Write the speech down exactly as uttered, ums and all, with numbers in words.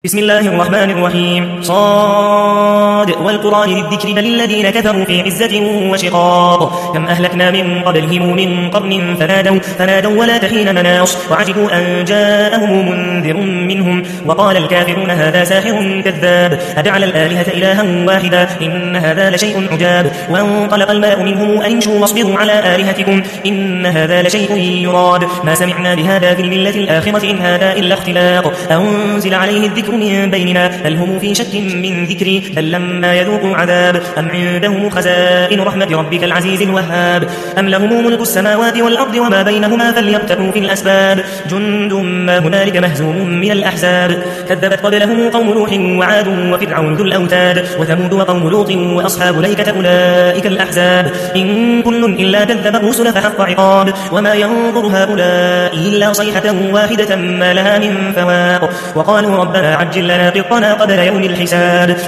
بسم الله الرحمن الرحيم صاد والقرآن للذكر بل الذين كفروا في عزة وشقاق كم أهلكنا من قبلهم من قرن فنادوا, فنادوا ولا تحين مناص وعجبوا أن جاءهم منذر منهم وقال الكافرون هذا ساحر كذاب أجعل الآلهة إلها واحدا إن هذا لشيء عجاب وانطلق الملأ منهم أن امشوا واصبروا على آلهتكم إن هذا لشيء يراد ما سمعنا بهذا في الملة الآخرة إن هذا إلا اختلاق أنزل عليه الذكر من بيننا بل هم في شك من ذكري بل لما يذوقوا عذاب أم عندهم خزائن رحمة ربك العزيز الوهاب أم لهم ملك السماوات والأرض وما بينهما فليرتقوا في الأسباب جند ما هنالك مهزوم من الأحزاب كذبت قبلهم قوم نوح وعاد وفرعون ذو الأوتاد وثمود وقوم لوط وأصحاب ليكة أولئك الأحزاب إن كل إلا كذب الرسل فحق عقاب وما ينظر هؤلاء إلا صيحة واحدة ما لها من فواق وقالوا ربنا عجل لنا قطنا قبل يوم الحساب